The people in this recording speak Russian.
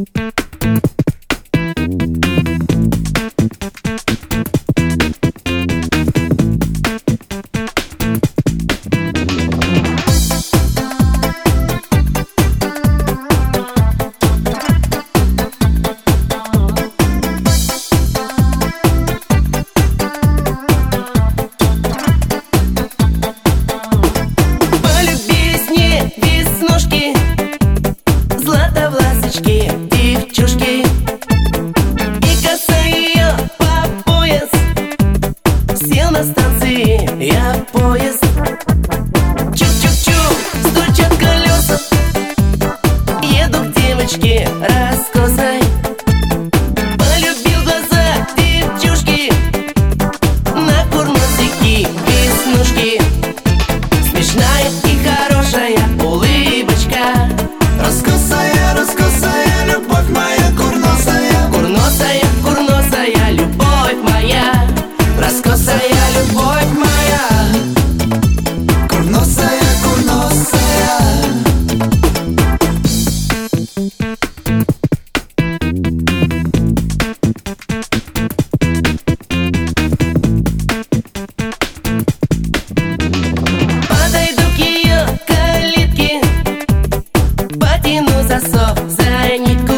Девчушки, и коса ее по пояс. Сел на станции я в поезд. Чук-чук-чук, стучат колеса. Еду к девочке раскосой. Полюбил глаза девчушки, на курносики веснушки. Смешная и хорошая улыбочка. Раскосая, раскосая, любовь моя курносая. Курносая, курносая, любовь моя. Раскосая, любовь моя. Курносая, курносая. Подойду к ее калитке, потяну засов за нитку.